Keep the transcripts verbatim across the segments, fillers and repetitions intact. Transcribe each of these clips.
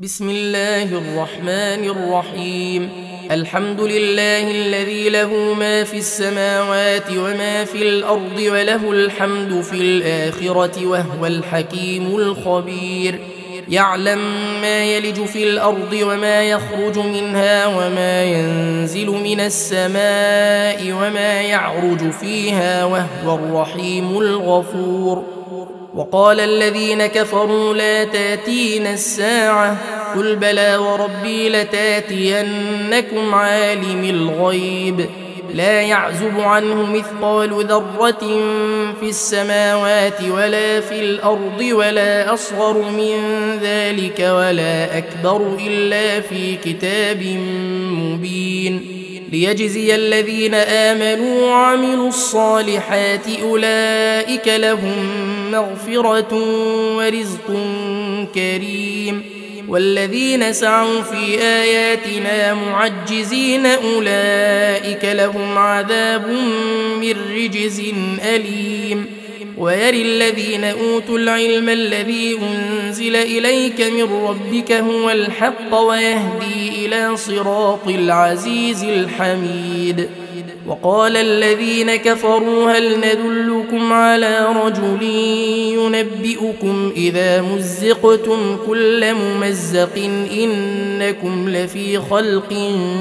بسم الله الرحمن الرحيم. الحمد لله الذي له ما في السماوات وما في الأرض وله الحمد في الآخرة وهو الحكيم الخبير. يعلم ما يلج في الأرض وما يخرج منها وما ينزل من السماء وما يعرج فيها وهو الرحيم الغفور. وقال الذين كفروا لا تاتينا الساعة قل بلى وربي لتاتينكم عالم الغيب لا يعزب عنه مثقال ذرة في السماوات ولا في الأرض ولا أصغر من ذلك ولا أكبر إلا في كتاب مبين ليجزي الذين آمنوا وعملوا الصالحات أولئك لهم مغفرة ورزق كريم والذين سعوا في آياتنا معجزين أولئك لهم عذاب من رجز أليم ويري الذين أوتوا العلم الذي أنزل إليك من ربك هو الحق ويهدي إلى صراط العزيز الحميد. وقال الذين كفروا هل ندلكم على رجل ينبئكم إذا مزقتم كل ممزق إنكم لفي خلق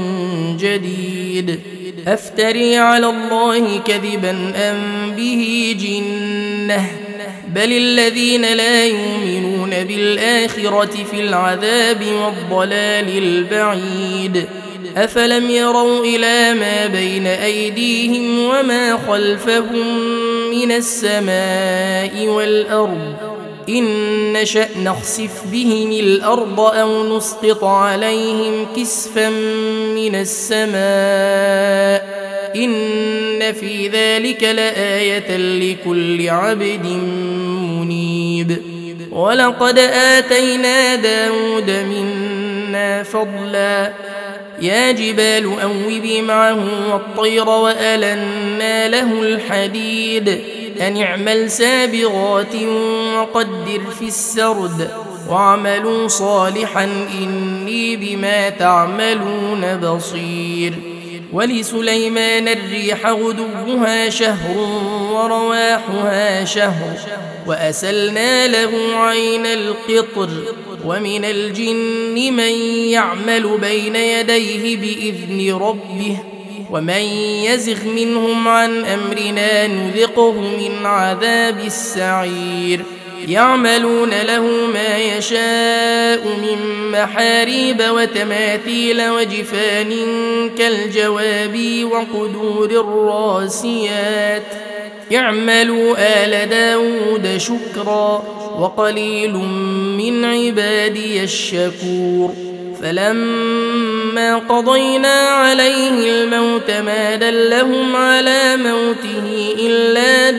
جديد أفتري على الله كذبا أم به جنة بل الذين لا يؤمنون بالآخرة في العذاب والضلال البعيد. أفلم يروا إلى ما بين أيديهم وما خلفهم من السماء والأرض إن نشأ نخسف بهم الأرض أو نسقط عليهم كسفا من السماء إن في ذلك لآية لكل عبد منيب. ولقد آتينا داود منا فضلا يا جبال أوبي معه والطير وألنا له الحديد أن اعمل سابغات وقدر في السرد واعملوا صالحا إني بما تعملون بصير. ولسليمان الريح غدوها شهر ورواحها شهر وأسلنا له عين القطر ومن الجن من يعمل بين يديه بإذن ربه ومن يزغ منهم عن أمرنا نذقه من عذاب السعير. يعملون له ما يشاء من محاريب وتماثيل وجفان كالجواب وقدور الراسيات يعملوا آل داود شكرا وقليل من عبادي الشكور. فلما قضينا عليه الموت ما دلهم على موته إلا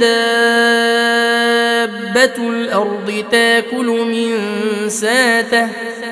دابة الأرض تاكل من ساته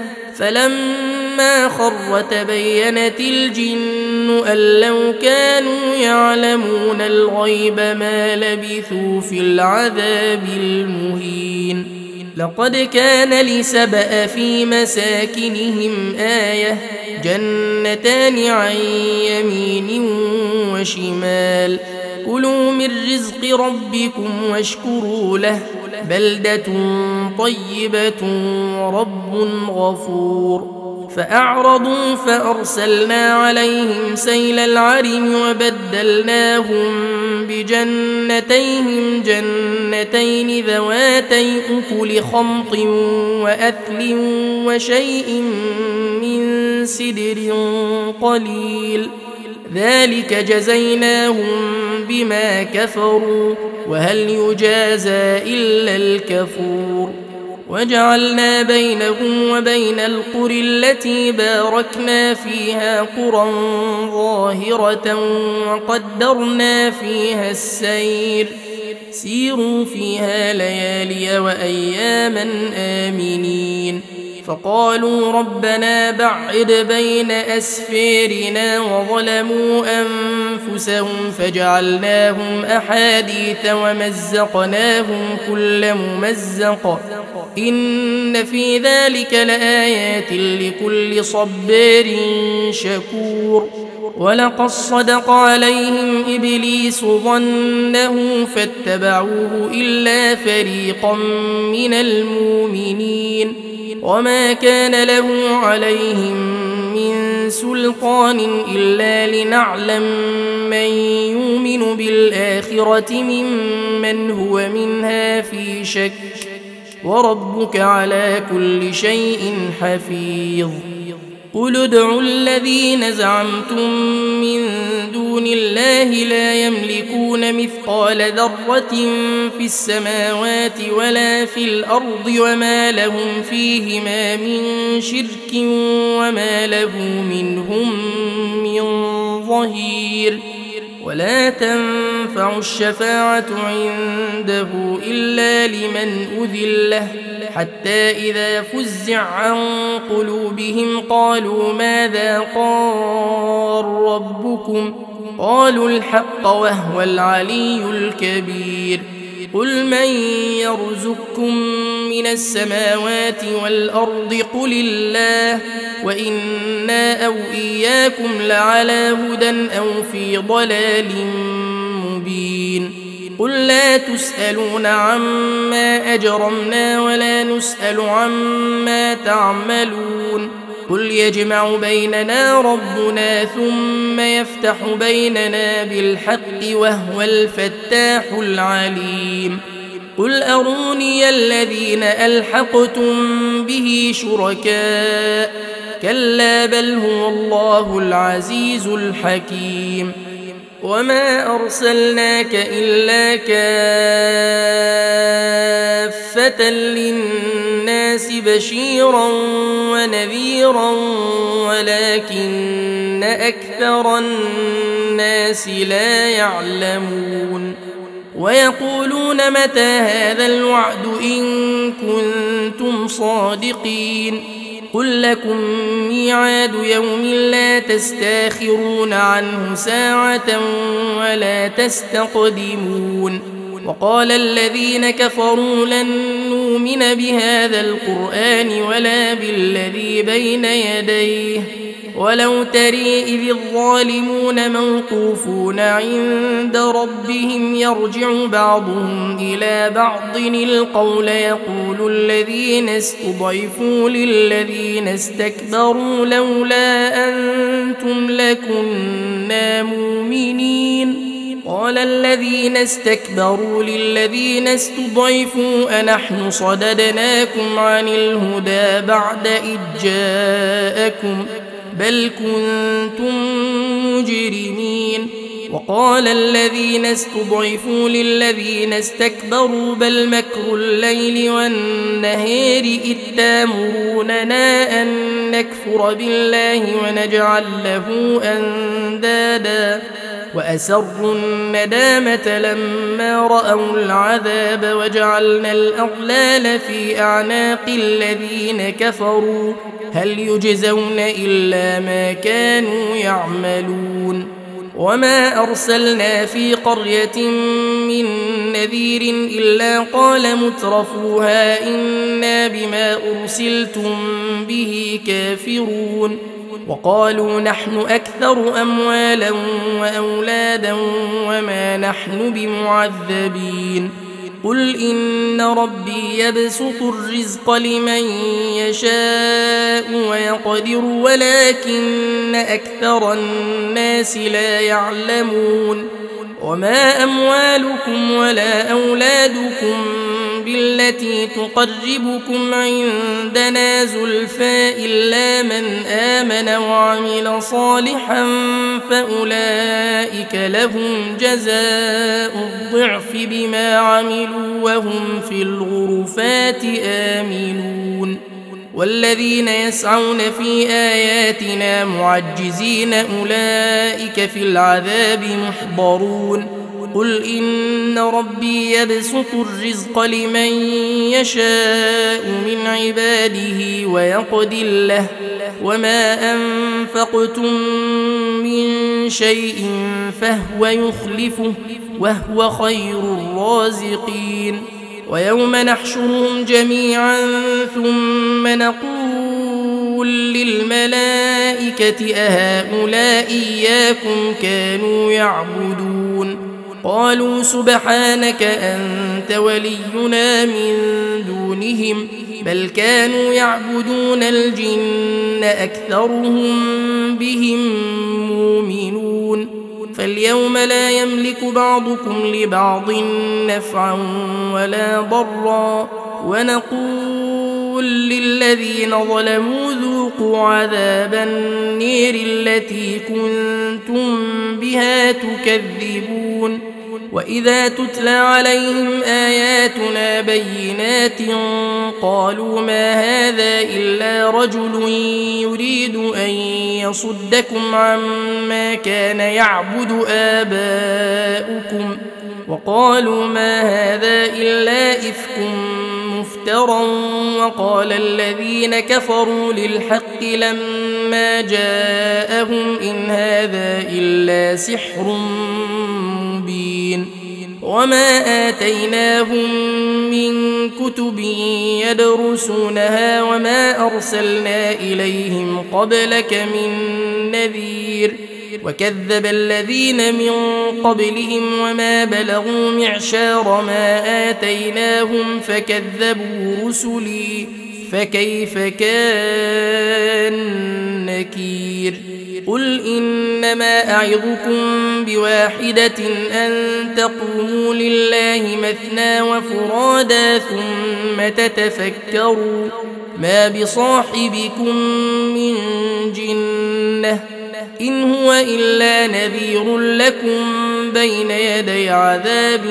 فلما خر تبينت الجن أن لو كانوا يعلمون الغيب ما لبثوا في العذاب المهين. لقد كان لسبأ في مساكنهم آية جنتان عن يمين وشمال كلوا من رزق ربكم واشكروا له بلدة طيبة ورب غفور. فأعرضوا فأرسلنا عليهم سيل العرم وبدلناهم بجنتيهم جنتين ذواتي أكل خمط وأثل وشيء من سدر قليل ذلك جزيناهم بما كفروا وهل يجازى إلا الكفور. وجعلنا بينهم وبين القرى التي باركنا فيها قرى ظاهرة وقدرنا فيها السير سيروا فيها ليالي وأياما آمنين فقالوا ربنا بعد بين أسفارنا وظلموا أنفسهم فجعلناهم أحاديث ومزقناهم كل ممزق إن في ذلك لآيات لكل صبار شكور ولقد صدق عليهم إبليس ظنه فاتبعوه إلا فريقا من المؤمنين وما كان له عليهم من سلطان إلا لنعلم من يؤمن بالآخرة ممن هو منها في شك وربك على كل شيء حفيظ قل ادعوا الذين زعمتم من دون الله لا يملكون مثقال ذرة في السماوات ولا في الأرض وما لهم فيهما من شرك وما له منهم من ظهير ولا تنفع الشفاعة عنده إلا لمن أذن له حتى إذا فزع عن قلوبهم قالوا ماذا قال ربكم قالوا الحق وهو العلي الكبير قل من يرزقكم من السماوات والأرض قل الله وإنا أو إياكم لعلى هدى أو في ضلال مبين قل لا تسألون عما أجرمنا ولا نسأل عما تعملون قل يجمع بيننا ربنا ثم يفتح بيننا بالحق وهو الفتاح العليم قل أروني الذين ألحقتم به شركاء كلا بل هو الله العزيز الحكيم وما أرسلناك إلا كافة للناس بشيرا ونذيرا ولكن أكثر الناس لا يعلمون ويقولون متى هذا الوعد إن كنتم صادقين قل لكم ميعاد يوم لا تستاخرون عنه ساعة ولا تستقدمون وقال الذين كفروا لن نؤمن بهذا القرآن ولا بالذي بين يديه ولو تري إذ الظالمون موقوفون عند ربهم يرجع بعضهم إلى بعض القول يقول الذين استضعفوا للذين استكبروا لولا أنتم لكنا مؤمنين قال الذين استكبروا للذين استضعفوا أنحن صددناكم عن الهدى بعد إذ جاءكم بل كنتم مجرمين وقال الذين استضعفوا للذين استكبروا بل مكر الليل والنهار إذ تامروننا أن نكفر بالله ونجعل له أندادا وأسروا الندامة لما رأوا العذاب وجعلنا الأغلال في أعناق الذين كفروا هل يجزون إلا ما كانوا يعملون وما أرسلنا في قرية من نذير إلا قال مترفوها إنا بما أرسلتم به كافرون وقالوا نحن أكثر أموالا وأولادا وما نحن بمعذبين قل إن ربي يبسط الرزق لمن يشاء ويقدر ولكن أكثر الناس لا يعلمون وما أموالكم ولا أولادكم بالتي تقربكم عندنا زلفى إلا من آمن وعمل صالحا فأولئك لهم جزاء الضعف بما عملوا وهم في الغرفات آمنون والذين يسعون في آياتنا معجزين أولئك في العذاب محضرون قل إن ربي يبسط الرزق لمن يشاء من عباده ويقدر له وما أنفقتم من شيء فهو يخلفه وهو خير الرازقين ويوم نحشرهم جميعا ثم نقول للملائكة أهؤلاء إياكم كانوا يعبدون قالوا سبحانك أنت ولينا من دونهم بل كانوا يعبدون الجن أكثرهم بهم مؤمنون فاليوم لا يملك بعضكم لبعض نفعا ولا ضرا ونقول للذين ظلموا ذوقوا عذاب النير التي كنتم بها تكذبون وإذا تتلى عليهم آياتنا بينات قالوا ما هذا إلا رجل يريد أن يصدكم عما كان يعبد آباؤكم وقالوا ما هذا إلا إفك مفترى وقال الذين كفروا للحق لما جاءهم إن هذا إلا سحر مبين وما آتيناهم من كتب يدرسونها وما أرسلنا إليهم قبلك من نذير وكذب الذين من قبلهم وما بلغوا معشار ما آتيناهم فكذبوا رسلي فكيف كان نكير قل إنما أعظكم بواحدة أن تقوموا لله مثنى وفرادا ثم تتفكروا ما بصاحبكم من جنة إن هو إلا نذير لكم بين يدي عذاب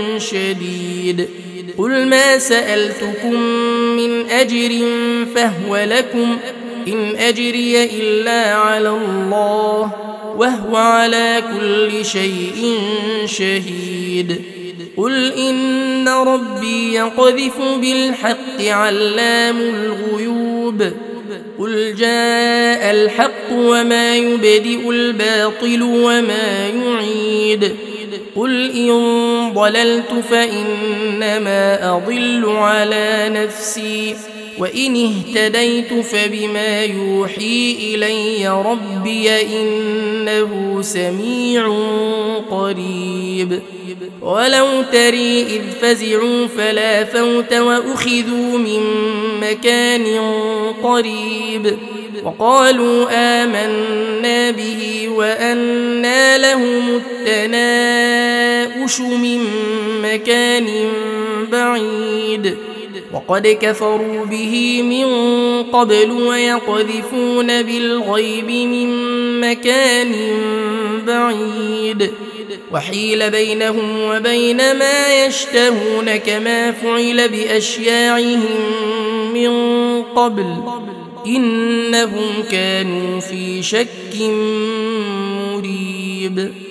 شديد قل ما سألتكم من أجر فهو لكم إن أجري إلا على الله وهو على كل شيء شهيد قل إن ربي يقذف بالحق علام الغيوب قل جاء الحق وما يبدئ الباطل وما يعيد قل إن ضللت فإنما أضل على نفسي وإن اهتديت فبما يوحي إلي ربي إنه سميع قريب ولو تري إذ فزعوا فلا فوت وأخذوا من مكان قريب وقالوا آمنا به وأنى لهم التناؤش من مكان بعيد وقد كفروا به من قبل ويقذفون بالغيب من مكان بعيد وحيل بينهم وبين ما يشتهون كما فعل بأشياعهم من قبل إنهم كانوا في شك مريب